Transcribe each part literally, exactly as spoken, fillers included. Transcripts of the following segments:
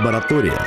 Лаборатория.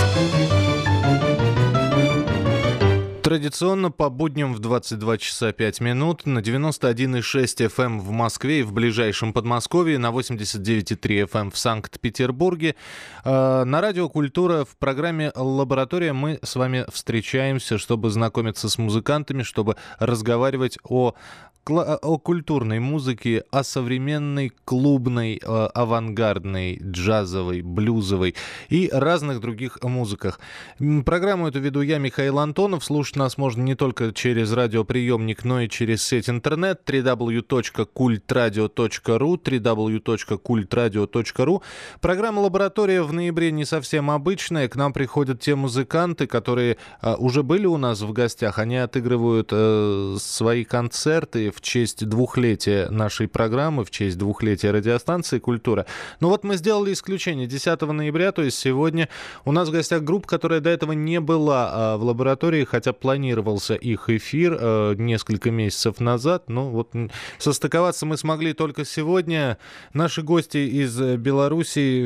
Традиционно по будням в двадцать два часа пять минут на девяносто один и шесть эф эм в Москве и в ближайшем Подмосковье, на восемьдесят девять и три эф эм в Санкт-Петербурге. Э, на радио «Культура» в программе «Лаборатория» мы с вами встречаемся, чтобы знакомиться с музыкантами, чтобы разговаривать о о культурной музыке, о современной, клубной, э, авангардной, джазовой, блюзовой и разных других музыках. Программу эту веду я, Михаил Антонов. Слушать нас можно не только через радиоприемник, но и через сеть интернет дабл ю дабл ю дабл ю точка культрадио точка ру, дабл ю дабл ю дабл ю точка культрадио точка ру. Программа «Лаборатория» в ноябре не совсем обычная. К нам приходят те музыканты, которые э, уже были у нас в гостях. Они отыгрывают э, свои концерты в честь двухлетия нашей программы, в честь двухлетия радиостанции «Культура». Но вот мы сделали исключение. десятого ноября, то есть сегодня, у нас в гостях группа, которая до этого не была а, в лаборатории, хотя планировался их эфир а, несколько месяцев назад. Но вот состыковаться мы смогли только сегодня. Наши гости из Беларуси,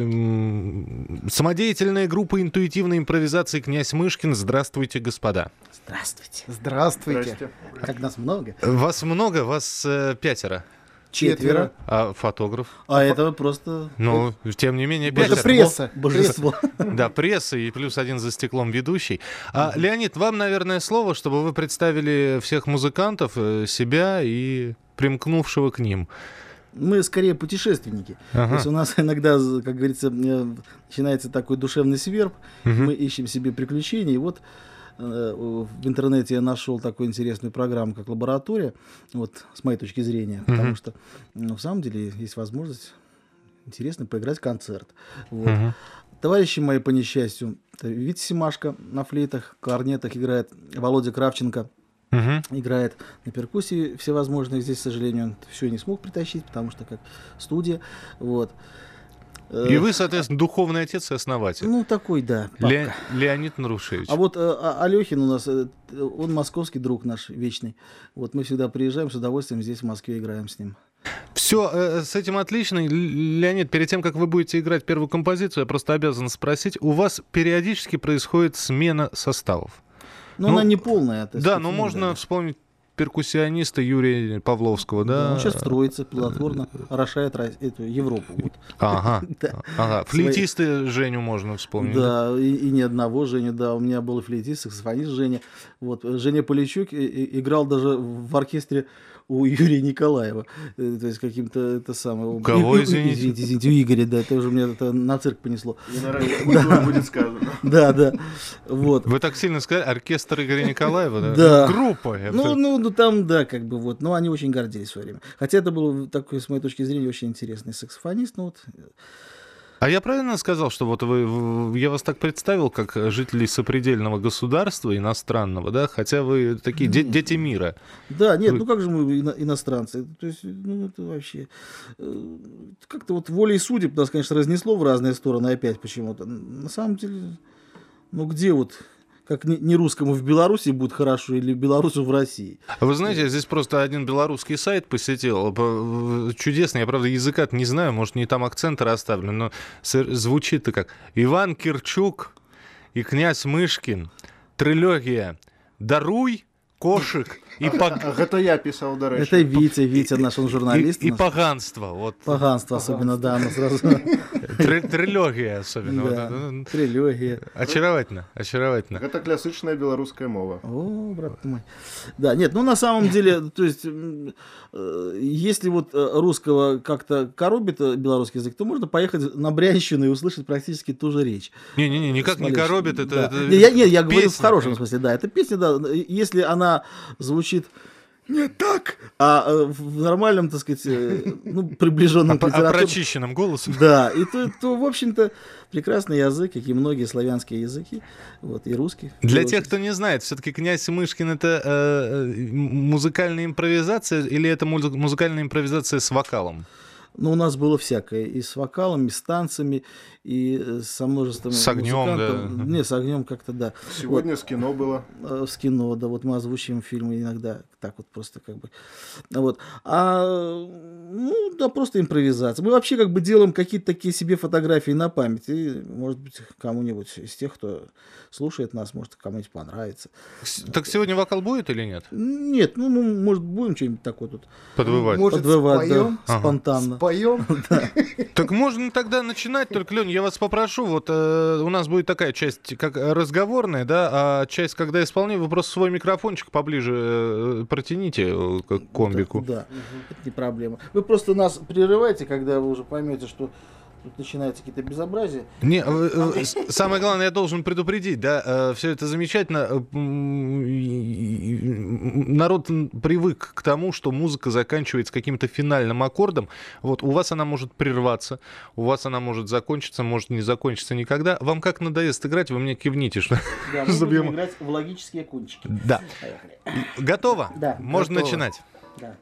м- самодеятельная группа интуитивной импровизации «Князь Мышкин». Здравствуйте, господа. Здравствуйте. Здравствуйте. Здравствуйте. Как нас много? Вас много, вас э, пятеро. Четверо. А фотограф? А это просто... Ну, тем не менее, пятеро. Это пресса. Божество. Да, пресса и плюс один за стеклом ведущий. А, Леонид, вам, наверное, слово, чтобы вы представили всех музыкантов, э, себя и примкнувшего к ним. Мы скорее путешественники. Ага. То есть у нас иногда, как говорится, начинается такой душевный сверб, Угу. мы ищем себе приключений. И вот в интернете я нашел такую интересную программу, как «Лаборатория», вот с моей точки зрения, Uh-huh. потому что ну, в самом деле есть возможность интересно поиграть концерт. Вот. Uh-huh. Товарищи мои, по несчастью, это Витя Семашко на флейтах, кларнетах играет, Володя Кравченко Uh-huh. играет на перкуссии всевозможные. Здесь, к сожалению, он все не смог притащить, потому что как студия. Вот. И вы, соответственно, духовный отец и основатель. Ну, такой, да. Ле- Леонид Нарушевич. А вот а, Алехин у нас, он московский друг наш вечный. Вот мы всегда приезжаем, с удовольствием здесь в Москве играем с ним. Все, э, с этим отлично. Леонид, перед тем, как вы будете играть первую композицию, я просто обязан спросить, у вас периодически происходит смена составов? Но Ну, она не полная. Да, сказать, но ну, можно да. вспомнить перкуссиониста Юрия Павловского, да? Да, он сейчас строится плодотворно, орошает Ро- эту Европу. Вот. Ага, Да. ага. Флейтисты Женю можно вспомнить. Да, и, и не одного Женю, да, у меня был и флейтист, саксофонист Женя. Вот, Женя Полищук и- и- играл даже в оркестре у Юрия Николаева. Э, То есть каким-то это самое... У кого, извините? Извините, извините, у Игоря, да, это уже мне это на цирк понесло. И на радио «Культура» будет сказано. Да, да, вот. Вы так сильно сказали, оркестр Игоря Николаева, да? Да. Группа. я Ну, бы- ну, ну, там, да, как бы вот, но они очень гордились в свое время. Хотя это был такой, с моей точки зрения, очень интересный саксофонист, ну вот. А я правильно сказал, что вот вы, в- я вас так представил, как жителей сопредельного государства, иностранного, да? Хотя вы такие де- дети мира. Да, нет, Вы- ну как же мы ино- иностранцы? То есть, ну это вообще э, как-то вот волей судеб нас, конечно, разнесло в разные стороны опять почему-то. На самом деле, ну где вот, как не, не русскому в Беларуси будет хорошо или белорусу в России? А вы знаете, я здесь просто один белорусский сайт посетил, п- чудесный, я, правда, языка не знаю, может, не там акценты расставлены, но с- звучит-то как «Иван Кирчук и князь Мышкин, трилогия «Даруй, кошек и, пог- А гэта я пісаў, дарэчы. Это Витя, Витя наш, он журналист. и, и наш. поганство». Вот. Поганство особенно, да, мы сразу. Три- трилогия особенно. Вот Да, это. трилогия. Очаровательно, очаровательно. Гэта класычная беларуская мова. О, брат ты мой. Да, нет, ну на самом деле, то есть, м, э, если вот э, русского как-то коробит э, белорусский язык, то можно поехать на Брянщину и услышать практически ту же речь. Не-не-не, никак не Смотришь, коробит, это... да. это Не, я, не, я говорю в песня, хорошем конечно. смысле, да, это песня, да, если она звучит не так, а э, в нормальном, так сказать, э, ну, приближенном к А литературе. прочищенным голосом. Да, и то, то, в общем-то, прекрасный язык, как и многие славянские языки, вот, и русский. Для И тех, русский. кто не знает, все-таки «Князь Мышкин» — это э, м- музыкальная импровизация или это муз- музыкальная импровизация с вокалом? Ну, у нас было всякое. И с вокалом, и с танцами, и со множеством С огнем, музыкантов. да. Не, с огнем как-то, да. Сегодня Вот. с кино было. Э, С кино, да, вот мы озвучиваем фильмы иногда, так вот просто как бы. Вот. А, ну, да, просто импровизация. Мы вообще как бы делаем какие-то такие себе фотографии на память. И, может быть, кому-нибудь из тех, кто слушает нас, может, кому-нибудь понравится. С- Так сегодня вокал будет или нет? Нет, ну, мы, может, будем что-нибудь такое тут Подвывать. Может, подвывать, да, споем? Ага. спонтанно. Споем? Так можно тогда начинать, только, Лёнь, я вас попрошу, вот э, у нас будет такая часть, как разговорная, да, а часть, когда исполняю, вы просто свой микрофончик поближе э, протяните э, к комбику. Да, это не проблема. Вы просто нас прерываете, когда вы уже поймете, что тут начинаются какие-то безобразия. Не, э, э, с- самое главное, я должен предупредить, да, все это замечательно. э, м, и- и- и- Народ м, привык к тому, что музыка заканчивается каким-то финальным аккордом. Вот у вас она может прерваться, у вас она может закончиться, может не закончиться никогда. Вам как надоест играть, вы мне кивните, что... Да, мы Забьем. будем играть в логические кончики. Да. Поехали. Готово? Да, Можно готово. начинать. Да.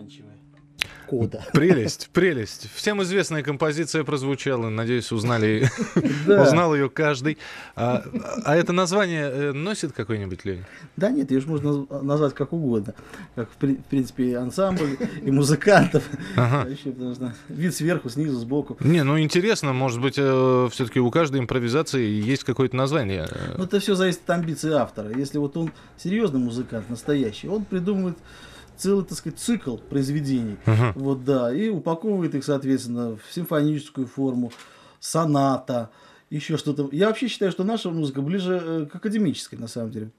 Заканчивая. Кода. Прелесть, прелесть. Всем известная композиция прозвучала. Надеюсь, узнали, узнал ее каждый. А, а это название носит какой-нибудь, Лень? Да нет, ее же можно назвать как угодно. Как, в принципе, и ансамбль, и музыкантов. Ага. Еще, потому что вид сверху, снизу, сбоку. Не, ну интересно, может быть, все-таки у каждой импровизации есть какое-то название. Ну, это все зависит от амбиций автора. Если вот он серьезный музыкант, настоящий, он придумывает целый, так сказать, цикл произведений, uh-huh. вот, да, и упаковывает их, соответственно, в симфоническую форму, соната, еще что-то. Я вообще считаю, что наша музыка ближе к академической, на самом деле,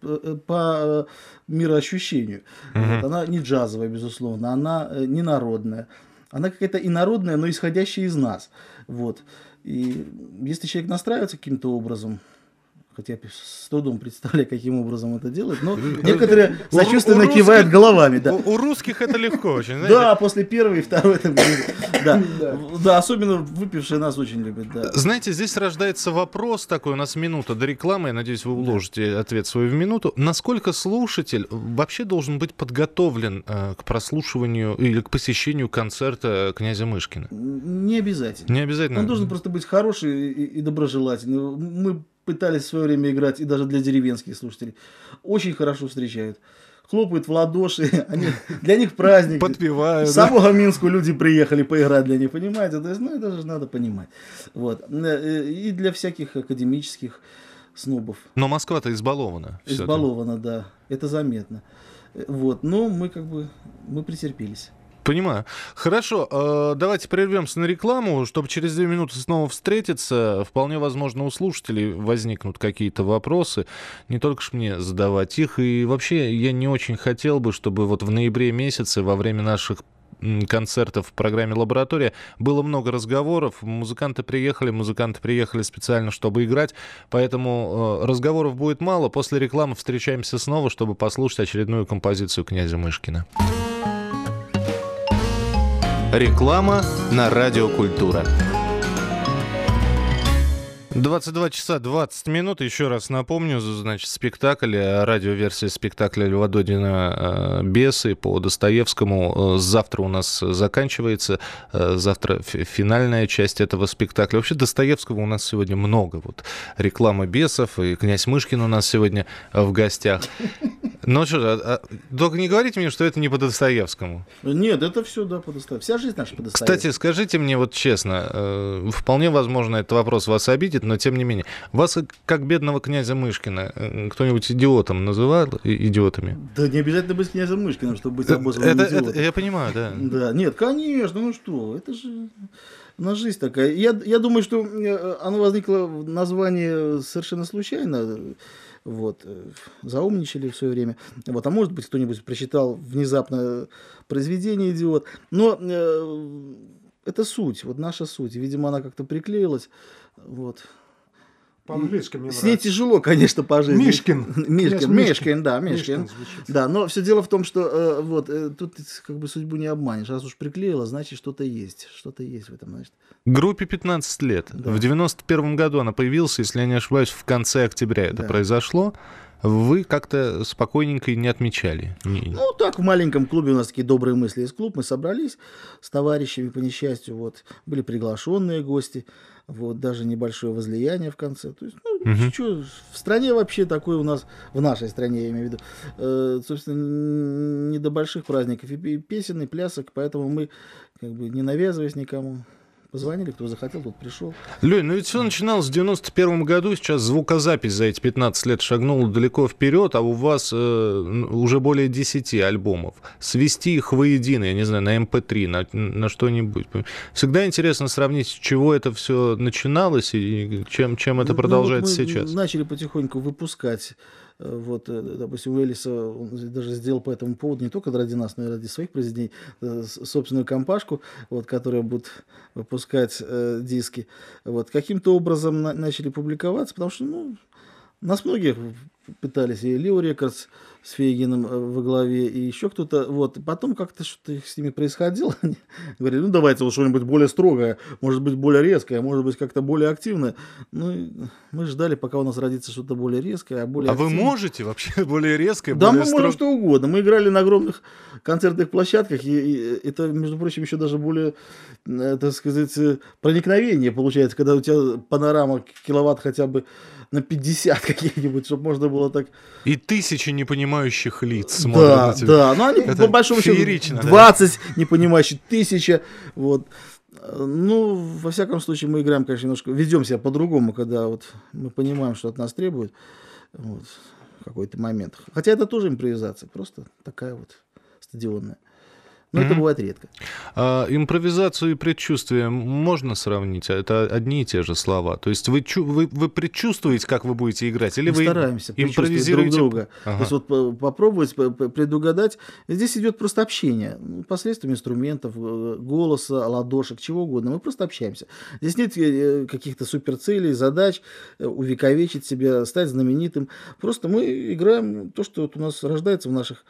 по мироощущению. Uh-huh. Вот, она не джазовая, безусловно, она не народная. Она какая-то инородная, но исходящая из нас. Вот. И если человек настраивается каким-то образом, хотя я с трудом представляю, каким образом это делать, но некоторые сочувственно у, у кивают русских, головами. Да. У, у русских это легко очень, знаете? Да, после первой и второй. Да, да, особенно выпившие нас очень любят. Знаете, здесь рождается вопрос такой, у нас минута до рекламы, я надеюсь, вы уложите ответ свой в минуту. Насколько слушатель вообще должен быть подготовлен к прослушиванию или к посещению концерта князя Мышкина? Не обязательно. Не обязательно? Он должен просто быть хороший и доброжелательный. Мы пытались в свое время играть, и даже для деревенских слушателей. Очень хорошо встречают. Хлопают в ладоши, они, для них праздник. Подпевают. С самого Минска люди приехали поиграть для них, понимаете? То есть, ну, это же надо понимать. Вот. И для всяких академических снобов. Но Москва-то избалована. Избалована, да. Это заметно. Вот. Но мы как бы, мы претерпелись. Понимаю. Хорошо, давайте прервемся на рекламу, чтобы через две минуты снова встретиться. Вполне возможно, у слушателей возникнут какие-то вопросы. Не только ж мне задавать их. И вообще, я не очень хотел бы, чтобы вот в ноябре месяце, во время наших концертов в программе «Лаборатория» было много разговоров. Музыканты приехали, музыканты приехали специально, чтобы играть. Поэтому разговоров будет мало. После рекламы встречаемся снова, чтобы послушать очередную композицию князя Мышкина. Реклама на Радио Культура. двадцать два часа двадцать минут. Еще раз напомню, значит, спектакль, радиоверсия спектакля Льва Додина «Бесы» по Достоевскому завтра у нас заканчивается. Завтра финальная часть этого спектакля. Вообще Достоевского у нас сегодня много. Вот реклама «Бесов», и князь Мышкин у нас сегодня в гостях. Ну что, а, а, только не говорите мне, что это не по Достоевскому. Нет, это все, да, по Достоевскому. Вся жизнь наша по Достоевскому. Кстати, скажите мне вот честно, э, вполне возможно, этот вопрос вас обидит, но тем не менее, вас, как бедного князя Мышкина, кто-нибудь идиотом называл? Идиотами? Да не обязательно быть князем Мышкиным, чтобы быть обозванным это, идиотом. Это, я понимаю, да. Да, нет, конечно, ну что, это же... У нас жизнь такая. Я, я думаю, что оно возникло в названии совершенно случайно. Вот, заумничали в свое время. Вот, а может быть, кто-нибудь прочитал внезапно произведение «Идиот». Но э, это суть, вот наша суть. Видимо, она как-то приклеилась. Вот. По-английски мне С ней тяжело, конечно, по жизни. Мишкин. Мишкин, Мишкин, да, Мишкин. Мишкин да, но все дело в том, что э, вот, э, тут как бы судьбу не обманешь. Раз уж приклеила, значит, что-то есть. Что-то есть в этом, значит. Группе пятнадцать лет. Да. В девяносто первом году она появилась, если я не ошибаюсь, в конце октября это да. произошло. Вы как-то спокойненько не отмечали? Ну, так, в маленьком клубе у нас такие добрые мысли из клуба. Мы собрались с товарищами, по несчастью, вот, были приглашенные гости, вот, даже небольшое возлияние в конце. То есть, ну, uh-huh. что, в стране вообще такое у нас, в нашей стране, я имею в виду, э, собственно, не до больших праздников и песен, и плясок, поэтому мы, как бы, не навязываясь никому, позвонили, кто захотел, тот пришел. Лёнь, ну ведь все начиналось в девяносто первом году, сейчас звукозапись за эти пятнадцать лет шагнула далеко вперед, а у вас э, уже более десяти альбомов. Свести их воедино, я не знаю, на эм пэ три, на, на что-нибудь. Всегда интересно сравнить, с чего это все начиналось и чем, чем это продолжается ну, вот мы сейчас. Начали потихоньку выпускать. Вот, допустим, у Элиса он даже сделал по этому поводу не только ради нас, но и ради своих произведений собственную компашку, вот, которая будет выпускать э, диски. Вот, каким-то образом на- начали публиковаться, потому что ну, нас многих пытались, и Лио Рекордс с Фейгиным во главе, и еще кто-то. Вот. Потом как-то что-то с ними происходило. Они говорили, ну давайте вот что-нибудь более строгое, может быть более резкое, может быть как-то более активное. Ну, мы ждали, пока у нас родится что-то более резкое, а более А активное. вы можете вообще более резкое, Да, более мы можем строгое? что угодно. Мы играли на огромных концертных площадках, и, и это, между прочим, еще даже более, э, так сказать, э, проникновение получается, когда у тебя панорама киловатт хотя бы на пятьдесят каких-нибудь, чтобы можно было так... И тысячи непонимающих лиц смотрят Да, на тебя. да, но они Это по большому счету феерично, да. двадцать непонимающих, тысяча, вот. Ну, во всяком случае, мы играем, конечно, немножко, ведем себя по-другому, когда вот мы понимаем, что от нас требуют, вот, в какой-то момент. Хотя это тоже импровизация, просто такая вот стадионная. Но это Мгм. бывает редко. А, импровизацию и предчувствие можно сравнить? Это одни и те же слова. То есть вы, чу- вы, вы предчувствуете, как вы будете играть, или Мы вы стараемся предчувствовать друг импровизируете? друга. Ага. То есть вот по- попробовать по- по- предугадать. Здесь идет просто общение. Ну, посредством инструментов, э, голоса, ладошек, чего угодно. Мы просто общаемся. Здесь нет э, каких-то суперцелей, задач, э, увековечить себя, стать знаменитым. Просто мы играем то, что вот у нас рождается в наших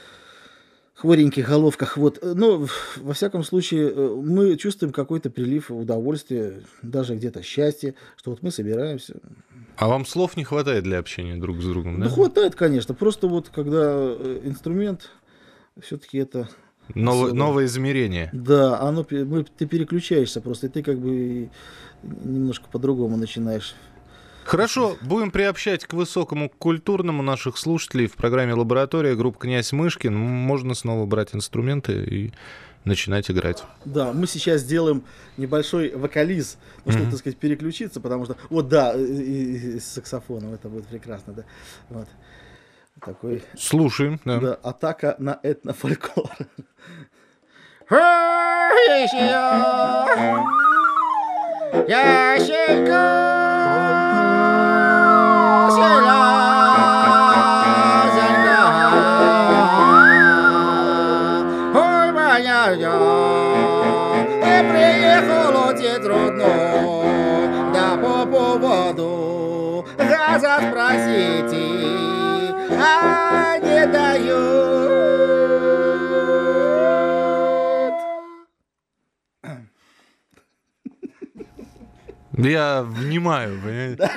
хвореньких головках. Вот. Но, во всяком случае, э, мы чувствуем какой-то прилив удовольствия, даже где-то счастья, что вот мы собираемся. А вам слов не хватает для общения друг с другом, да? Ну, хватает, конечно. Просто вот когда э, инструмент, все-таки это... Ново- особо. новое измерение. Да, оно, пе- мы- ты переключаешься просто, и ты как бы и немножко по-другому начинаешь. Хорошо, будем приобщать к высокому культурному наших слушателей в программе «Лаборатория», группа «Князь Мышкин». Можно снова брать инструменты и начинать играть. Да, мы сейчас сделаем небольшой вокализ, ну, чтобы, Мгм. так сказать, переключиться, потому что... Вот, да, и- и- и с саксофоном, это будет прекрасно, да. Вот. Такой, Слушаем. Да. да, атака на этнофольклор. Ой, моя я, не приехала тебе трудно, да по поводу газа спросите, а не дают. Я внимаю, понимаете?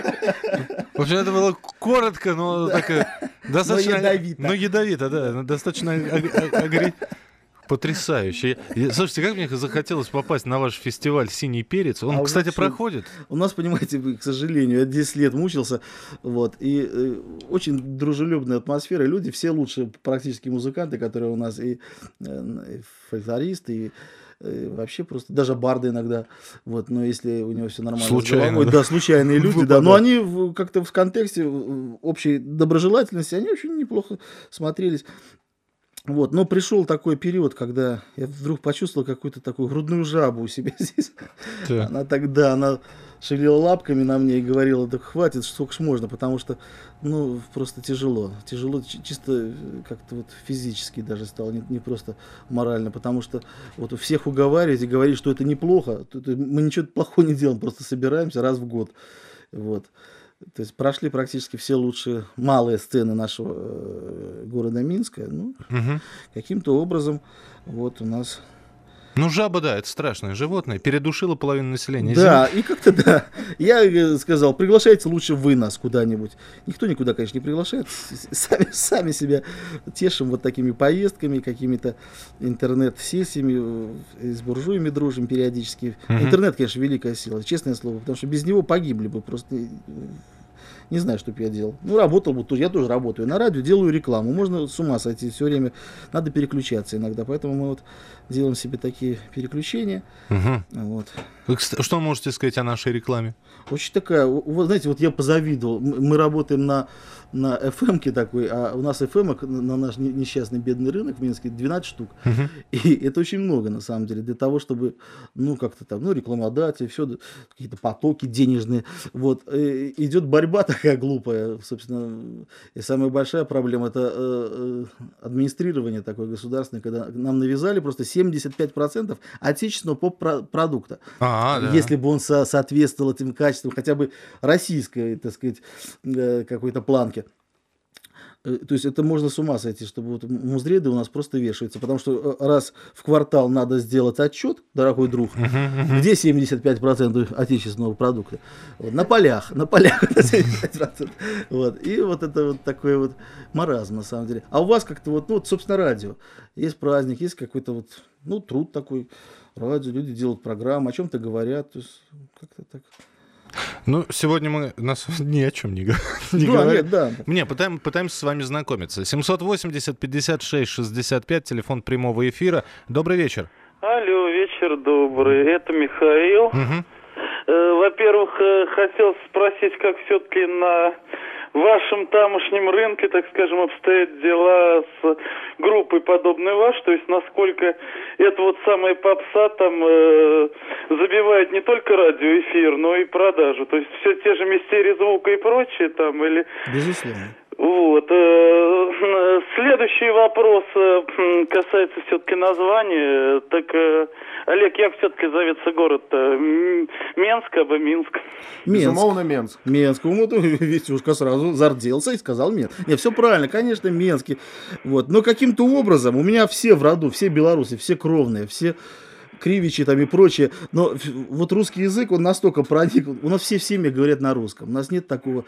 В общем, это было коротко, но так и достаточно... ядовито. Но ядовито, да. Достаточно аг- аг- агре- Потрясающе. Я- Слушайте, как мне захотелось попасть на ваш фестиваль «Синий перец». Он, А вы кстати, что? проходит. У нас, понимаете, к сожалению, я десять лет мучился, вот, и э, очень дружелюбная атмосфера, люди все лучшие практически музыканты, которые у нас, и, э, и фольклористы, и э, вообще просто, даже барды иногда, вот, но если у него все нормально с Случайно, головой, да? да, случайные люди, да, Выпадают. но они в- как-то в контексте э, общей доброжелательности, они очень неплохо смотрелись. Вот, но пришел такой период, когда я вдруг почувствовал какую-то такую грудную жабу у себя здесь. Да. Она тогда, она шевелила лапками на мне и говорила, да хватит, сколько ж можно, потому что, ну, просто тяжело. Тяжело чи- чисто э, как-то вот физически даже стало, не, не просто морально, потому что вот у всех уговаривать и говорить, что это неплохо, то- то мы ничего плохого не делаем, просто собираемся раз в год. Вот. То есть прошли практически все лучшие малые сцены нашего э, города Минска. Ну, Мгм. каким-то образом вот у нас... Ну, жаба, да, это страшное животное. Передушило половину населения. Да, и как-то да. Я э, сказал, приглашайте лучше вы нас куда-нибудь. Никто никуда, конечно, не приглашает. С- Сами, сами себя тешим вот такими поездками, какими-то интернет-сессиями, э, с буржуями дружим периодически. Мгм. Интернет, конечно, великая сила, честное слово, потому что без него погибли бы просто. э, Не знаю, что бы я делал. Ну, работал бы, тоже, я тоже работаю на радио, делаю рекламу. Можно с ума сойти все время, надо переключаться иногда. Поэтому мы вот делаем себе такие переключения. Мгм. Вот. Вы, кста- Что можете сказать о нашей рекламе? Очень такая, у- вы знаете, вот я позавидовал. М- Мы работаем на, на эф эм-ке такой, а у нас эф эм на наш не- несчастный бедный рынок в Минске двенадцать штук. Мгм. И это очень много, на самом деле, для того, чтобы, ну, как-то там, ну, рекламодатели, все, какие-то потоки денежные. Вот. э, Идет борьба такая глупая, собственно. И самая большая проблема – это э, э, администрирование такое государственное, когда нам навязали просто семьдесят пять процентов отечественного поп-продукта. А, да. Если бы он со- соответствовал этим качествам, хотя бы российской, так сказать, э, какой-то планке. То есть это можно с ума сойти, чтобы вот музреды у нас просто вешаются, потому что раз в квартал надо сделать отчет, дорогой друг, где семьдесят пять процентов отечественного продукта? Вот, на полях, на полях семьдесят пять процентов. Вот. И вот это вот такой вот маразм на самом деле. А у вас как-то вот, ну вот, собственно, радио. Есть праздник, есть какой-то вот, ну, труд такой, радио, люди делают программы, о чем-то говорят, то есть как-то так. Ну, сегодня мы нас ни о чем не, не да, говорим. Нет, да. Не, пытаем, пытаемся с вами знакомиться. семьсот восемьдесят пятьдесят шесть шестьдесят пять, телефон прямого эфира. Добрый вечер. Алло, вечер добрый. Это Михаил. Угу. Э, во-первых, э, хотел спросить, как все-таки на вашем тамошнем рынке, так скажем, обстоят дела с группой подобной ваш, то есть насколько это вот самая попса там э, забивает не только радиоэфир, но и продажу, то есть все те же мистерии звука и прочее там, или... Безусловно. Вот. Э, следующий вопрос э, касается все-таки названия. Так, э, Олег, як все-таки зовется город-то? Менск, або Минск? Менск. Безумовно, Менск. Менск. Вот Витюшка сразу зарделся и сказал Менск. Нет, все правильно, конечно, Менске. Вот. Но каким-то образом у меня все в роду, все белорусы, все кровные, все кривичи там и прочее. Но вот русский язык, он настолько проник. У нас все в семье говорят на русском. У нас нет такого.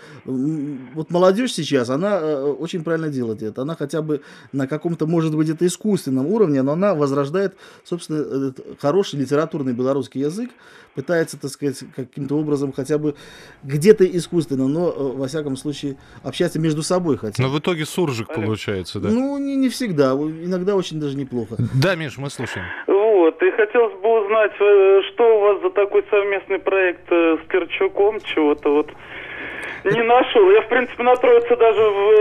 Вот молодежь сейчас, она очень правильно делает это. Она хотя бы на каком-то, может быть, это искусственном уровне, но она возрождает, собственно, хороший литературный белорусский язык, пытается, так сказать, каким-то образом хотя бы где-то искусственно, но, во всяком случае, общаться между собой хотя бы. Но в итоге суржик получается, да? Ну, не, не всегда. Иногда очень даже неплохо. Да, Миш, мы слушаем. Вот, и хотелось бы узнать, что у вас за такой совместный проект с Керчуком, чего-то вот не нашел. Я, в принципе, на Троице даже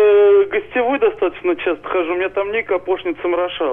в гостевой достаточно часто хожу, у меня там ник Апошница Мрошал.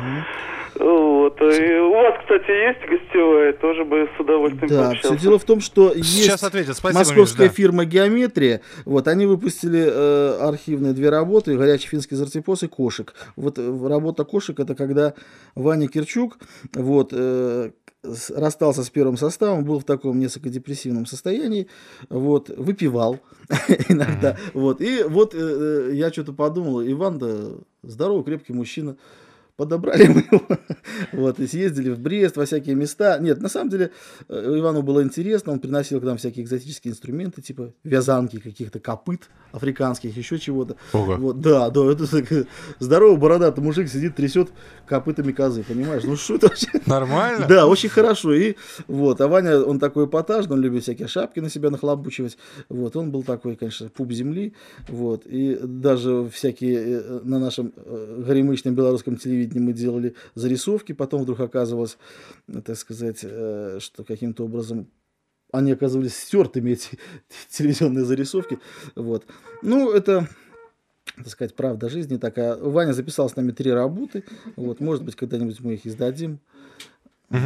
Угу. Вот. И у вас, кстати, есть гостевая, тоже бы с удовольствием да, пообщался. Все дело в том, что Сейчас есть ответят. Спасибо, московская Миш, да. фирма «Геометрия». Вот, они выпустили э, архивные две работы «Горячий финский зартипос» и «Кошек». Вот э, работа «Кошек» — это когда Ваня Керчук вот, э, расстался с первым составом, был в таком несколько депрессивном состоянии, вот, выпивал иногда. Вот, и вот э, я что-то подумал, Иван, да, здоровый, крепкий мужчина, подобрали мы его, вот, и съездили в Брест, во всякие места. Нет, на самом деле, Ивану было интересно, он приносил к нам всякие экзотические инструменты, типа вязанки каких-то копыт африканских, еще чего-то. Вот, да, да, это так, здоровый бородатый мужик сидит, трясет копытами козы, понимаешь? Ну что это вообще? Нормально? Да, очень хорошо. И вот, а Ваня, он такой эпатажный, он любит всякие шапки на себя нахлобучивать. Вот, он был такой, конечно, пуп земли. Вот, и даже всякие на нашем горемычном белорусском телевидении мы делали зарисовки, потом вдруг оказывалось, так сказать, что каким-то образом они оказывались стертыми, эти телевизионные зарисовки. Вот. Ну, это, так сказать, правда жизни такая. Ваня записал с нами три работы. Вот, может быть, когда-нибудь мы их издадим. Угу.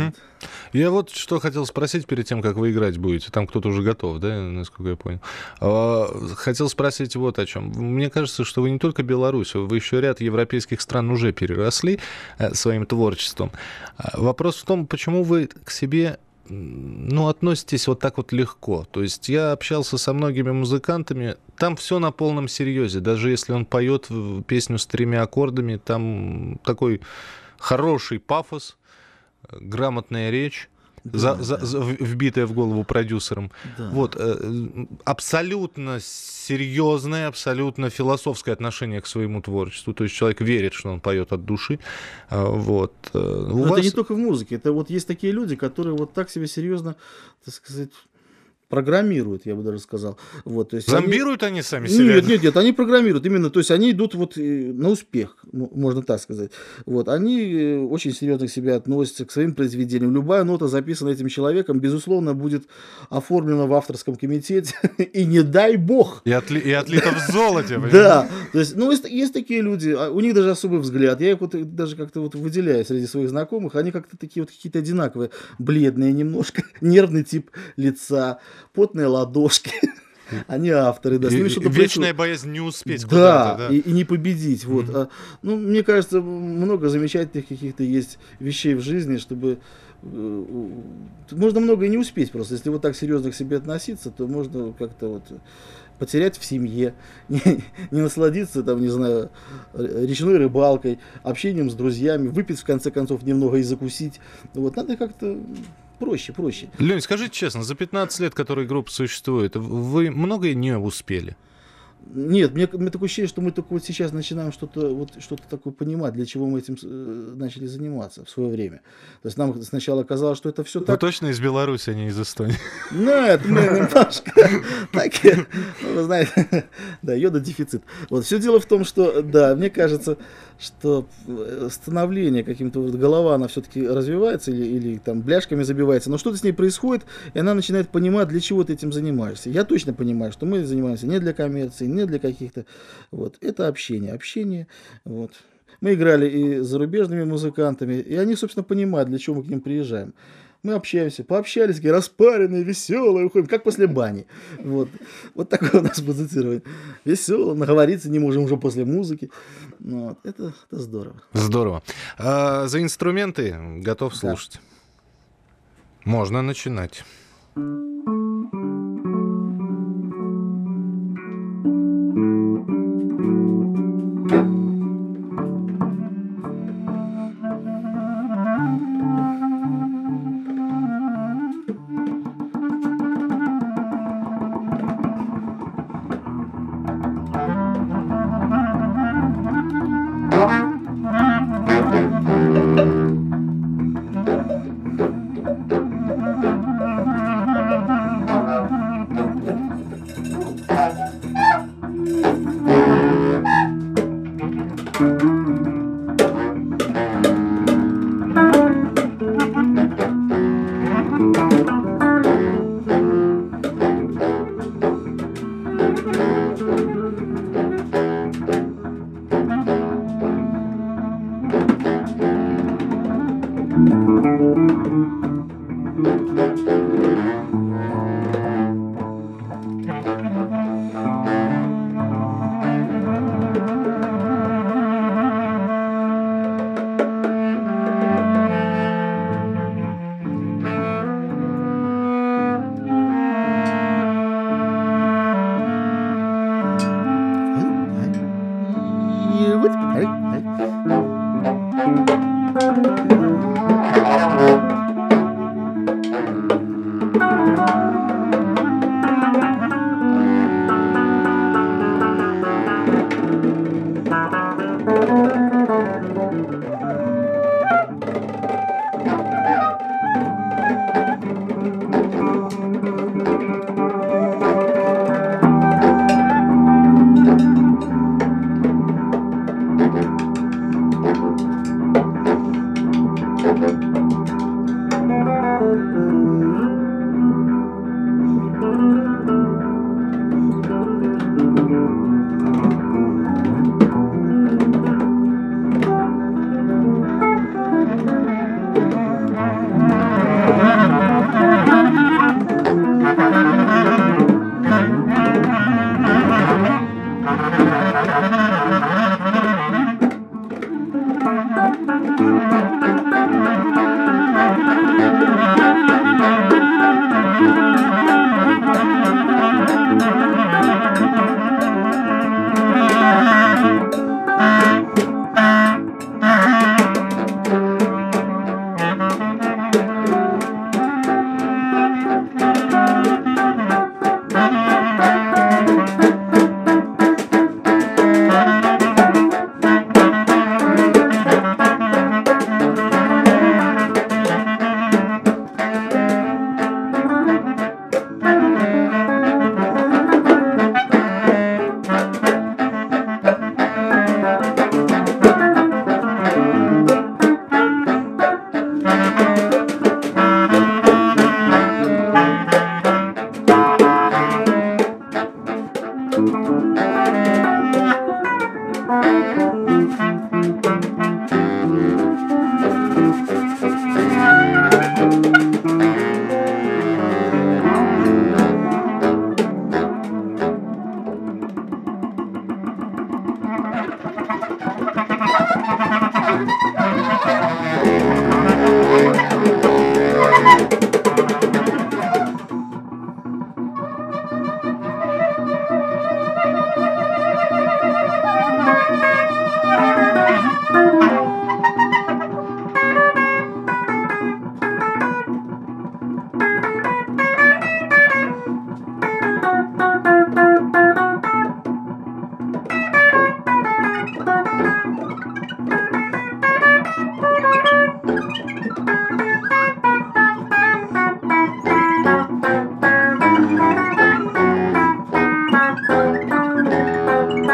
Я вот что хотел спросить перед тем, как вы играть будете. Там кто-то уже готов, да, насколько я понял. Хотел спросить вот о чем. Мне кажется, что вы не только Беларусь, вы еще ряд европейских стран уже переросли своим творчеством. Вопрос в том, почему вы к себе, ну, относитесь вот так вот легко. То есть я общался со многими музыкантами, там все на полном серьезе. Даже если он поет песню с тремя аккордами, там такой хороший пафос, грамотная речь, да, за, да. За, вбитая в голову продюсером. Да. Вот, абсолютно серьезное, абсолютно философское отношение к своему творчеству. То есть человек верит, что он поет от души. Вот. Но вас... Это не только в музыке. Это вот есть такие люди, которые вот так себе серьезно, так сказать, программируют, я бы даже сказал. Вот, то есть зомбируют они, они сами нет, себя? Нет, нет, нет, они программируют именно, то есть они идут вот на успех, можно так сказать. Вот, они очень серьезно к себе относятся, к своим произведениям. Любая нота, записанная этим человеком, безусловно, будет оформлена в авторском комитете, и не дай бог. И, отли, и отлита в золоте. Да, то есть, ну, есть, есть такие люди, у них даже особый взгляд. Я их вот даже как-то вот выделяю среди своих знакомых, они как-то такие вот какие-то одинаковые, бледные немножко, нервный тип лица, потные ладошки. Они авторы, да. С ними что-то вечная происходит. Боязнь не успеть да, куда-то. Да, и, и не победить. Вот. Mm-hmm. А, ну, мне кажется, много замечательных каких-то есть вещей в жизни, чтобы... Можно многое не успеть просто. Если вот так серьезно к себе относиться, то можно как-то вот потерять в семье, не, не насладиться, там, не знаю, речной рыбалкой, общением с друзьями, выпить, в конце концов, немного и закусить. Вот, надо как-то проще, проще. Лёнь, скажите честно, за пятнадцать лет, которые группа существует, вы многое не успели? Нет, мне, мне такое ощущение, что мы только вот сейчас начинаем что-то вот, что-то такое понимать, для чего мы этим э, начали заниматься в свое время. То есть нам сначала казалось, что это все Вы так... точно из Беларуси, а не из Эстонии? Нет, мы немножко... Так, ну, вы знаете, да, йода-дефицит. Вот, все дело в том, что, да, мне кажется, что становление каким-то, вот, голова, она все-таки развивается или, или там бляшками забивается, но что-то с ней происходит, и она начинает понимать, для чего ты этим занимаешься. Я точно понимаю, что мы занимаемся не для коммерции, не для каких-то... Вот, это общение, общение, вот. Мы играли и с зарубежными музыкантами, и они, собственно, понимают, для чего мы к ним приезжаем. Мы общаемся, пообщались, такие распаренные, веселые, уходим, как после бани. Вот, вот такое у нас позицирование. Весело, наговориться не можем уже после музыки. Вот, это, это здорово. Здорово. А, за инструменты готов слушать. Да. Можно начинать.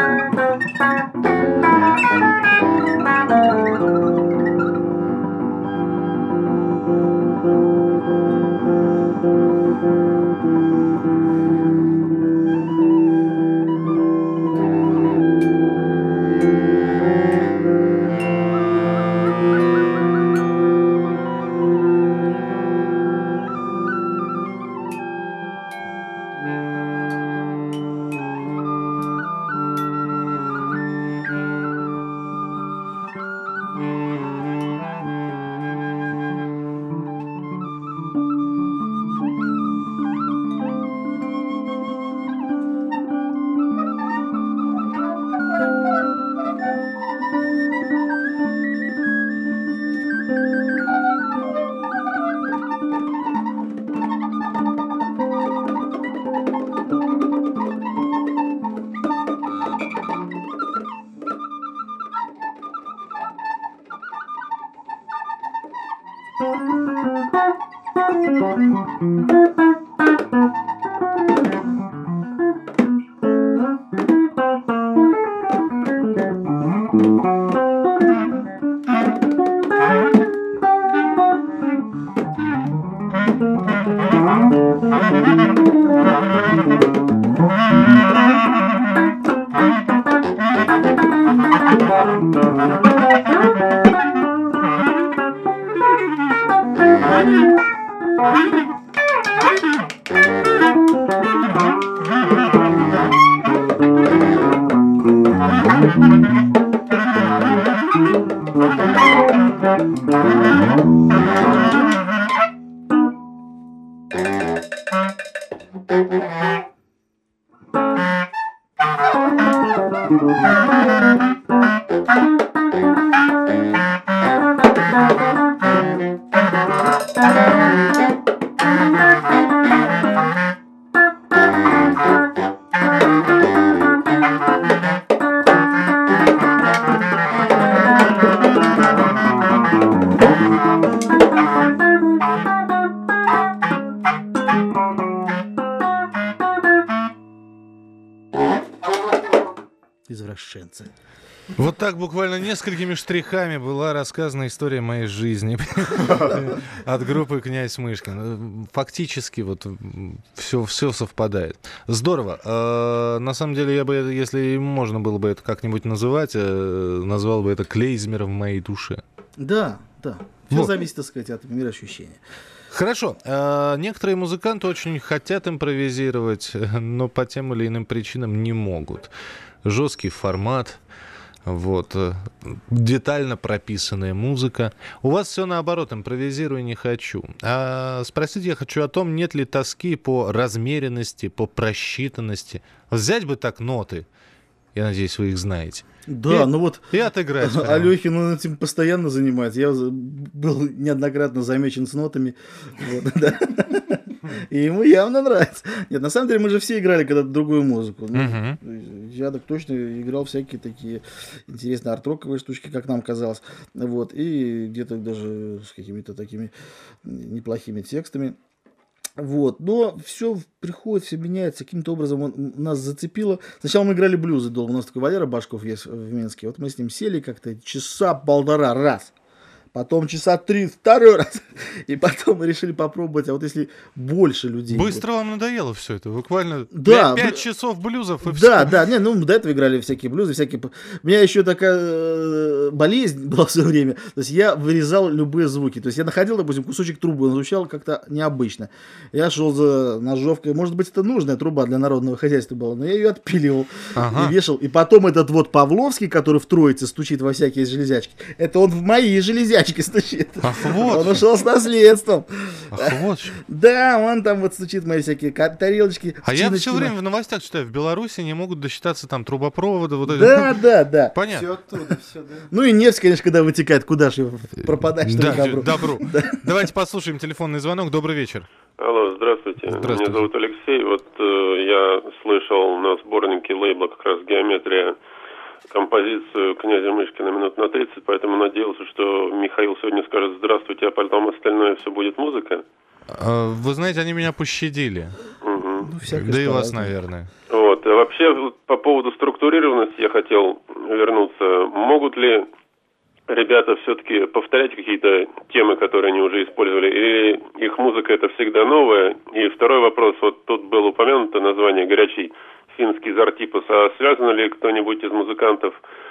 Извращенцы. Вот так буквально несколькими штрихами была рассказана история моей жизни от группы «Князь Мышкин». Фактически вот все, все совпадает. Здорово. На самом деле, я бы, если можно было бы это как-нибудь называть, назвал бы это «Клейзмер в моей душе». Да, да. Все Вот. зависит, так сказать, от мироощущения. Хорошо. Э, Некоторые музыканты очень хотят импровизировать, но по тем или иным причинам не могут. Жесткий формат, вот, э, детально прописанная музыка. У вас все наоборот, импровизирую не хочу. А спросить я хочу о том, нет ли тоски по размеренности, по просчитанности. Взять бы так ноты, я надеюсь, вы их знаете. Да, И- ну вот И отыграть. прямо. Алёхин, он этим постоянно занимается. Я был неоднократно замечен с нотами. Вот, да. И ему явно нравится. Нет, на самом деле мы же все играли когда-то другую музыку. Ну, Мгм. я так точно играл всякие такие интересные арт-роковые штучки, как нам казалось. Вот. И где-то даже с какими-то такими неплохими текстами. Вот. Но все приходит, все меняется. Каким-то образом он нас зацепило. Сначала мы играли блюзы долго. У нас такой Валера Башков есть в Минске. Вот мы с ним сели как-то часа полтора раз. Потом часа три второй раз. И потом мы решили попробовать, а вот если больше людей... Быстро вам надоело все это? Буквально Да, пять б- часов блюзов и все. Да, да, не, ну до этого играли всякие блюзы, всякие. У меня еще такая э, болезнь была в свое время. То есть я вырезал любые звуки. То есть я находил, допустим, кусочек трубы, он звучал как-то необычно. Я шел за ножовкой. Может быть, это нужная труба для народного хозяйства была, но я ее отпиливал Ага. и вешал. И потом этот вот Павловский, который в Троице стучит во всякие железячки, это он в мои железячки стучит. Ах, вот. Он ушел с наследством. Ах, вот что. Да, он там вот стучит в мои всякие ка- тарелочки. А я чиночки все на- время в новостях читаю, в Беларуси не могут досчитаться там трубопровода, вот это. Да, да, да. Понятно. оттуда, все, да. Ну и нефть, конечно, когда вытекает, куда же пропадать, что Да, ли, добру. добру. Давайте послушаем телефонный звонок. Добрый вечер. Алло, здравствуйте. Здравствуйте. Меня зовут Алексей. Вот э, я слышал на сборнике лейбла как раз «Геометрия» композицию князя Мышкина минут на тридцать, поэтому надеялся, что Михаил сегодня скажет «здравствуйте», а потом остальное все будет музыка. А, Вы знаете, они меня пощадили. Мгм. Ну, всякое Да и вас, по-разному. наверное. Вот. А вообще, вот по поводу структурированности я хотел вернуться. Могут ли ребята все-таки повторять какие-то темы, которые они уже использовали, или их музыка это всегда новая? И второй вопрос, вот тут было упомянуто название «Горячий финский Зартипос», а связан ли кто-нибудь из музыкантов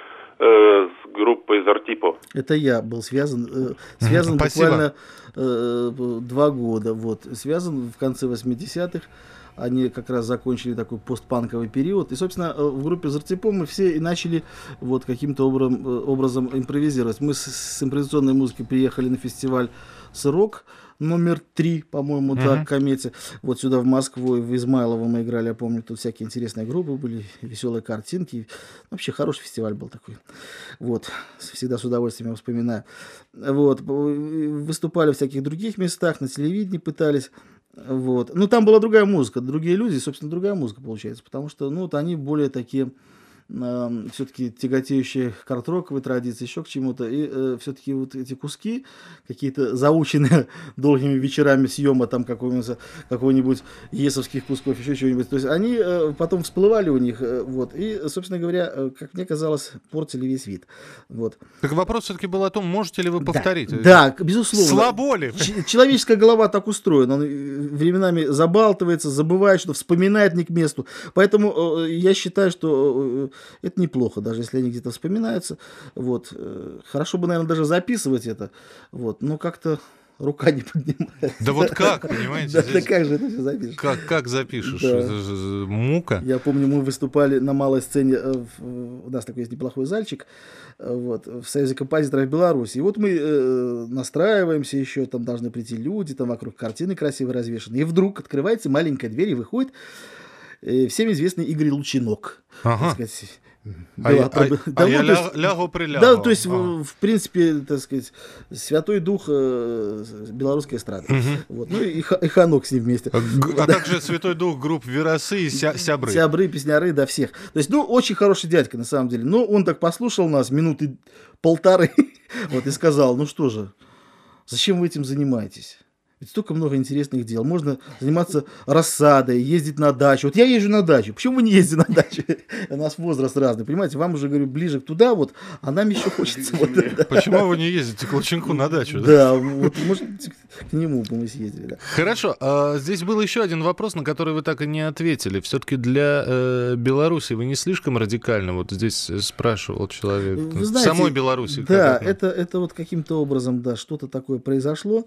э, с группой Зартипо? Это я был связан, э, связан буквально э, два года, вот, связан в конце восьмидесятых. Они как раз закончили такой постпанковый период. И, собственно, в группе Зартипо мы все и начали вот каким-то образом, образом импровизировать. Мы с, с импровизационной музыкой приехали на фестиваль «Сырок» номер три, по-моему, uh-huh. да, комете. Вот сюда, в Москву, в Измайлово мы играли, я помню, тут всякие интересные группы были, веселые картинки. Вообще хороший фестиваль был такой. Вот, всегда с удовольствием его вспоминаю. Вот, выступали в всяких других местах, на телевидении пытались. Вот. Ну, там была другая музыка, другие люди, собственно, другая музыка получается, потому что, ну, вот они более такие, э, все-таки тяготеющие к арт-роковой традиции, еще к чему-то, и э, все-таки вот эти куски, какие-то заученные долгими вечерами съема там какого-нибудь, какого-нибудь есовских кусков, еще чего-нибудь, то есть они э, потом всплывали у них, э, вот, и, собственно говоря, э, как мне казалось, портили весь вид, вот. Так вопрос все-таки был о том, можете ли вы повторить? Да, да, безусловно. Слабо ли? Ч- человеческая голова так устроена, он временами забалтывается, забывает, что вспоминает не к месту, поэтому э, я считаю, что э, это неплохо, даже если они где-то вспоминаются, вот, э, хорошо бы, наверное, даже записывать это, вот, но как-то рука не поднимается. Да вот как, понимаете? Да, здесь... да как же это все запишешь? Как, как запишешь? Да. Это же мука. Я помню, мы выступали на малой сцене, у нас такой есть неплохой зальчик, вот, в Союзе композиторов Беларуси. И вот мы э, настраиваемся еще, там должны прийти люди, там вокруг картины красиво развешаны. И вдруг открывается маленькая дверь, и выходит э, всем известный Игорь Лучинок. Ага. Так сказать, А, я, а, да, а я вот, ля, лягу прилягу. Да, то есть, а. в, в принципе, так сказать, святой дух э, белорусской эстрады. Угу. Вот. Ну и, и Ханок с ним вместе. А, а также святой дух групп Верасы и ся, Сябры. Сябры, песняры, да, всех. То есть, ну, очень хороший дядька, на самом деле. Но он так послушал нас минуты полторы, вот, и сказал, ну что же, зачем вы этим занимаетесь? Ведь столько много интересных дел. Можно заниматься рассадой, ездить на дачу. Вот я езжу на дачу. Почему вы не ездите на дачу? У нас возраст разный, понимаете? Вам уже, говорю, ближе туда, вот, а нам еще хочется. Вот, да. Почему вы не ездите к Лучинку на дачу? Да, да вот, может, к нему бы мы съездили. Да. Хорошо. А здесь был еще один вопрос, на который вы так и не ответили. Все-таки для э, Беларуси вы не слишком радикально? Вот здесь спрашивал человек. Вы знаете, в самой Беларуси. Да, это, это вот каким-то образом, да, что-то такое произошло.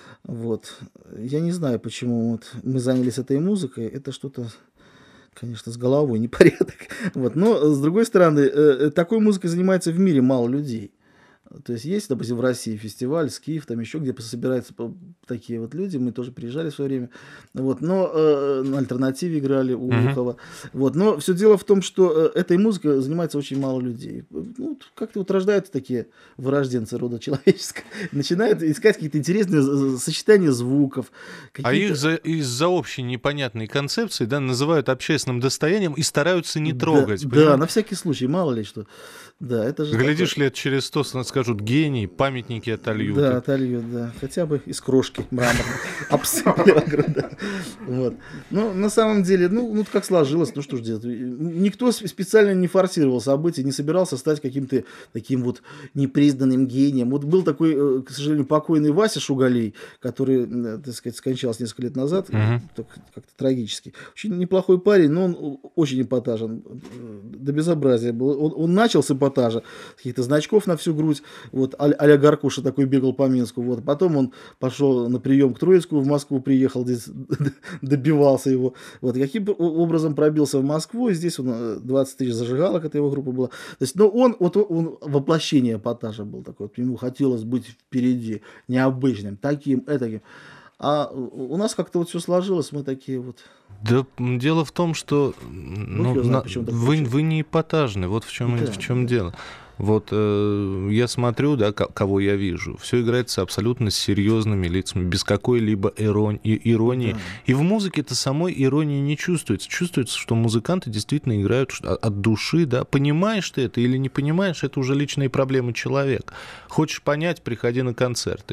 Вот. Я не знаю, почему вот мы занялись этой музыкой. Это что-то, конечно, с головой непорядок. Вот. Но, с другой стороны, э, такой музыкой занимается в мире мало людей. То есть есть, допустим, в России фестиваль, Скиф, там еще где собираются такие вот люди, мы тоже приезжали в свое время, вот, но э, на альтернативе играли у Ухова, uh-huh. вот, но все дело в том, что э, этой музыкой занимается очень мало людей. Ну, как-то вот рождаются такие вырожденцы рода человеческого, начинают искать какие-то интересные сочетания звуков. А их за, из-за общей непонятной концепции, да, называют общественным достоянием и стараются не трогать. Да, да, на всякий случай, мало ли что. Да, это же глядишь, такое... лет через сто скажут гений, памятники отольют. Да, отольют, да. Хотя бы из крошки мраморной обсыпали вокруг, да. Вот. Ну, на самом деле, ну, ну, как сложилось, ну что ж делать. Никто специально не форсировал события, не собирался стать каким-то таким вот непризнанным гением. Вот был такой, к сожалению, покойный Вася Шугалей, который, так сказать, скончался несколько лет назад, uh-huh. как-то трагически. Очень неплохой парень, но он очень эпатажен, до безобразия был. Он, он начал с эпатажа, каких-то значков на всю грудь, вот, а- а-ля Гаркуша такой бегал по Минску, вот, потом он пошел на прием к Троицкому, в Москву приехал, здесь добивался его, вот, каким образом пробился в Москву, и здесь он двадцать тысяч зажигалок, это его группа была, то есть, но он, вот, он воплощение эпатажа был такой, вот, ему хотелось быть впереди, необычным, таким, этаким. А у нас как-то вот все сложилось, мы такие вот... Да, дело в том, что ну, знаю, на, вы, вы не эпатажны, вот в чем, да, в чем да. дело. Вот э, я смотрю, да, к- кого я вижу, все играется абсолютно с серьезными лицами, без какой-либо иронии. иронии. Да. И в музыке-то самой иронии не чувствуется. Чувствуется, что музыканты действительно играют от души, да. Понимаешь ты это или не понимаешь, это уже личные проблемы человека. Хочешь понять, приходи на концерты.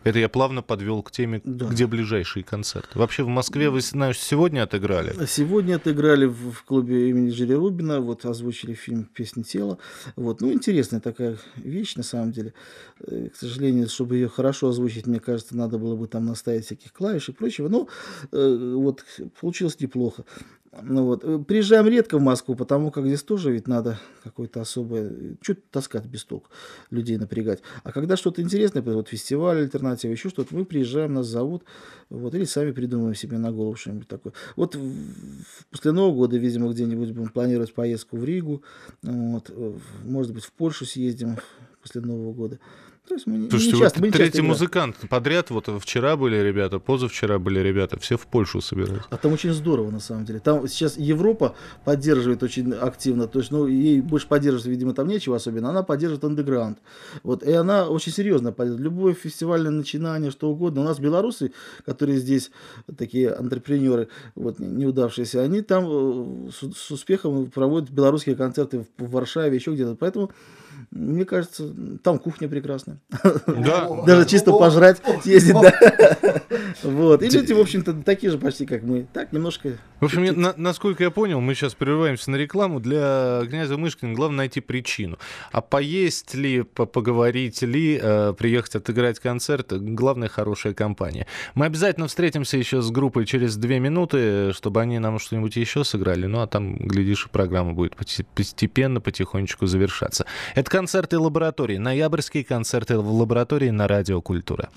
Это я плавно подвел к теме, да. Где ближайшие концерты. Вообще в Москве вы, знаешь, сегодня отыграли? Сегодня отыграли в, в клубе имени Жили Рубина, вот озвучили фильм «Песня тела». Вот. Ну, интересная такая вещь, на самом деле. К сожалению, чтобы ее хорошо озвучить, мне кажется, надо было бы там наставить всяких клавиш и прочего. Но э, вот получилось неплохо. Ну, вот. Приезжаем редко в Москву, потому как здесь тоже ведь надо какое-то особое... Что-то таскать без толку, людей напрягать. А когда что-то интересное, вот фестиваль, альтернатива, еще что-то, мы приезжаем, нас зовут, вот, или сами придумываем себе на голову что-нибудь такое. Вот в, после Нового года, видимо, где-нибудь будем планировать поездку в Ригу, вот, может быть, в Польшу съездим после Нового года. То есть мы Слушайте, не часто, вы мы не третий часто музыкант подряд, вот вчера были ребята, позавчера были ребята, все в Польшу собираются. А там очень здорово, на самом деле. Там сейчас Европа поддерживает очень активно, то есть, ну, ей больше поддерживать, видимо, там нечего особенно, она поддерживает андеграунд. Вот, и она очень серьезно поддерживает. Любое фестивальное начинание, что угодно. У нас белорусы, которые здесь, такие антрепренеры, вот, неудавшиеся, они там с, с успехом проводят белорусские концерты в, в Варшаве, еще где-то. Поэтому, мне кажется, там кухня прекрасная. Да. Даже чисто пожрать съездить, да. Вот. И люди, в общем-то, такие же почти, как мы. Так, немножко... В общем, на, насколько я понял, мы сейчас прерываемся на рекламу. Для князя Мышкина главное найти причину. А поесть ли, поговорить ли, э, приехать отыграть концерт, главное, хорошая компания. Мы обязательно встретимся еще с группой через две минуты, чтобы они нам что-нибудь еще сыграли. Ну, а там, глядишь, и программа будет постепенно, потихонечку завершаться. Это концерты лаборатории. Ноябрьские концерты в лаборатории на Радио Культура.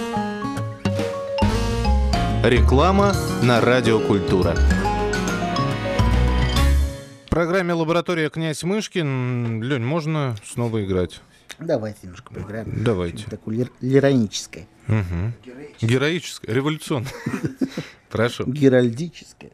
Реклама на Радио Культура. В программе «Лаборатория» князь Мышкин. Лень, можно снова играть? Давайте немножко поиграем. Давайте. Что-то такое лироническое. Угу. Героическое, революционное. Прошу. Геральдическое.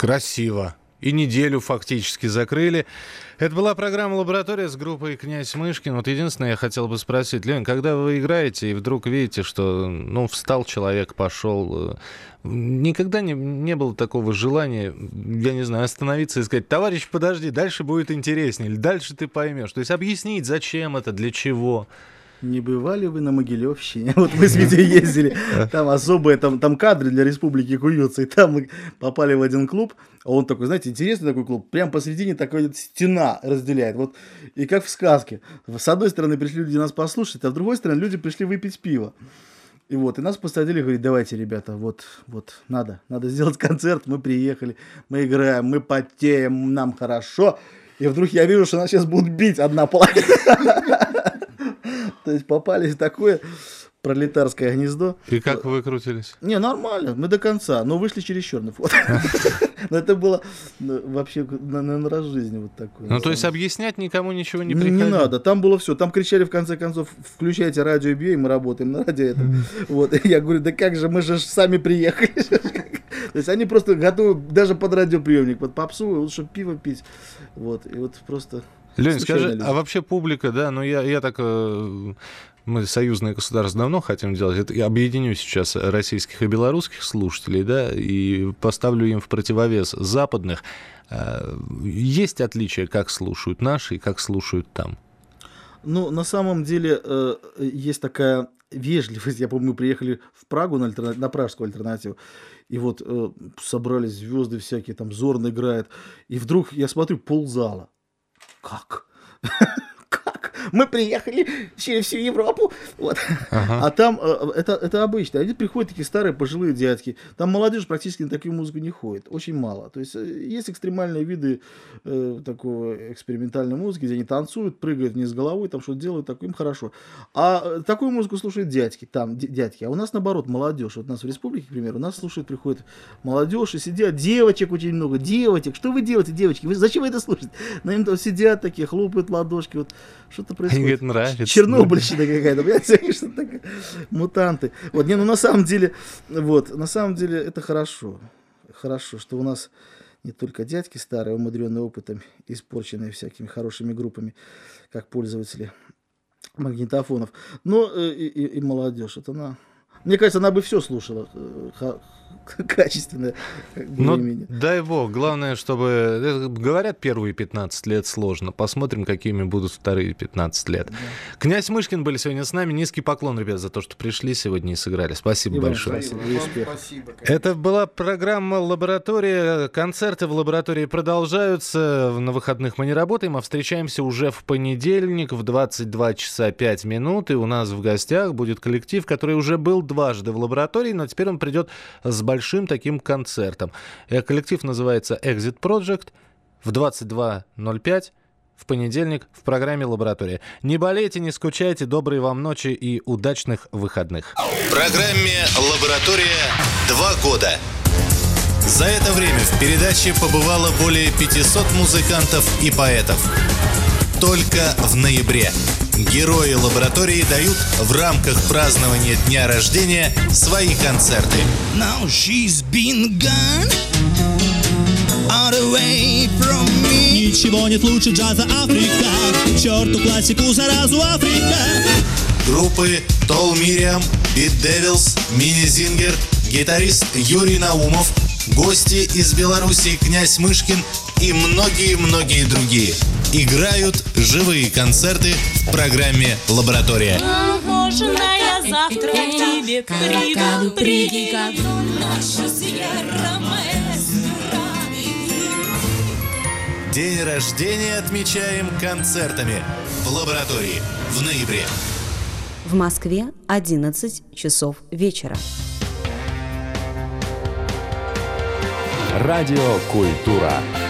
Красиво. И неделю фактически закрыли. Это была программа «Лаборатория» с группой «Князь Мышкин». Вот единственное, я хотел бы спросить, Лен, когда вы играете и вдруг видите, что, ну, встал человек, пошел, никогда не, не было такого желания, я не знаю, остановиться и сказать: товарищ, подожди, дальше будет интереснее, или дальше ты поймешь. То есть объяснить, зачем это, для чего. Не бывали вы на Могилевщине? Вот мы с Витей ездили, там особые, там, там кадры для Республики куются, и там мы попали в один клуб, а он такой, знаете, интересный такой клуб, прям посередине такая стена разделяет, вот, и как в сказке. С одной стороны пришли люди нас послушать, а с другой стороны люди пришли выпить пиво. И вот, и нас посадили, говорит: давайте, ребята, вот, вот, надо, надо сделать концерт, мы приехали, мы играем, мы потеем, нам хорошо, и вдруг я вижу, что нас сейчас будут бить одна половина. То есть попали в такое пролетарское гнездо. И как вы выкрутились? Не, нормально, мы до конца, но вышли через черный вход. Но это было вообще, наверное, раз в жизни вот такое. Ну, то есть объяснять никому ничего не Не приходилось? надо, там было все. Там кричали, в конце концов: включайте радио би, мы работаем на радио этом. Вот, и я говорю: да как же, мы же сами приехали. То есть они просто готовы даже под радиоприемник, под попсу, лучше пиво пить. Вот, и вот просто... Лень, скажи, люди. А вообще публика, да, ну я, я так, э, мы союзное государство давно хотим делать, это, я объединю сейчас российских и белорусских слушателей, да, и поставлю им в противовес западных. Э, есть отличия, как слушают наши и как слушают там? Ну, на самом деле, э, есть такая вежливость. Я помню, мы приехали в Прагу на, альтерна... на пражскую альтернативу, и вот э, собрались звезды всякие, там Зорн играет, и вдруг я смотрю, ползала. Как? Как? Мы приехали через всю Европу. Вот. Ага. А там это, это обычно. Они приходят такие старые пожилые дядьки. Там молодежь практически на такую музыку не ходит. Очень мало. То есть есть экстремальные виды э, такого экспериментальной музыки, где они танцуют, прыгают вниз головой, там что-то делают, так им хорошо. А такую музыку слушают дядьки. Там дядьки. А у нас наоборот молодежь. Вот у нас в республике, к примеру, у нас слушают, приходит молодежь и сидят. Девочек очень много. Девочек. Что вы делаете, девочки? Вы, зачем вы это слушаете? На им там сидят такие, хлопают ладошки. Вот что-то происходит. Говорит, нравится. Чернобыльщина какая-то, понимаете, что такое? Мутанты. Вот, не, ну на самом деле, вот, на самом деле это хорошо. Хорошо, что у нас не только дядьки старые, умудренные опытом, испорченные всякими хорошими группами, как пользователи магнитофонов, но и, и, и молодежь. Это она... Мне кажется, она бы все слушала качественно. Ну, дай бог. Главное, чтобы... Говорят, первые пятнадцать лет сложно. Посмотрим, какими будут вторые пятнадцать лет. Да. Князь Мышкин были сегодня с нами. Низкий поклон, ребят, за то, что пришли сегодня и сыграли. Спасибо и большое. Спасибо. Спасибо, это была программа «Лаборатория». Концерты в лаборатории продолжаются. На выходных мы не работаем, а встречаемся уже в понедельник в двадцать два часа пять минут. И у нас в гостях будет коллектив, который уже был дважды в лаборатории, но теперь он придет с большим таким концертом. Коллектив называется Exit Project. В двадцать два ноль пять в понедельник в программе «Лаборатория». Не болейте, не скучайте. Доброй вам ночи и удачных выходных. В программе «Лаборатория» два года. За это время в передаче побывало более пятисот музыкантов и поэтов. Только в ноябре герои лаборатории дают в рамках празднования дня рождения свои концерты. Now she's been gone, all the way from me. Ничего нет лучше джаза Африка, к черту классику заразу Африка. Группы Тол Мириам, Beat Devils, Мини Зингер, гитарист Юрий Наумов, гости из Беларуси Князь Мышкин и многие-многие другие. Играют живые концерты в программе «Лаборатория». Похожая завтра к тебе приду, приду. День рождения отмечаем концертами в «Лаборатории» в ноябре. В Москве одиннадцать часов вечера. Радио «Культура».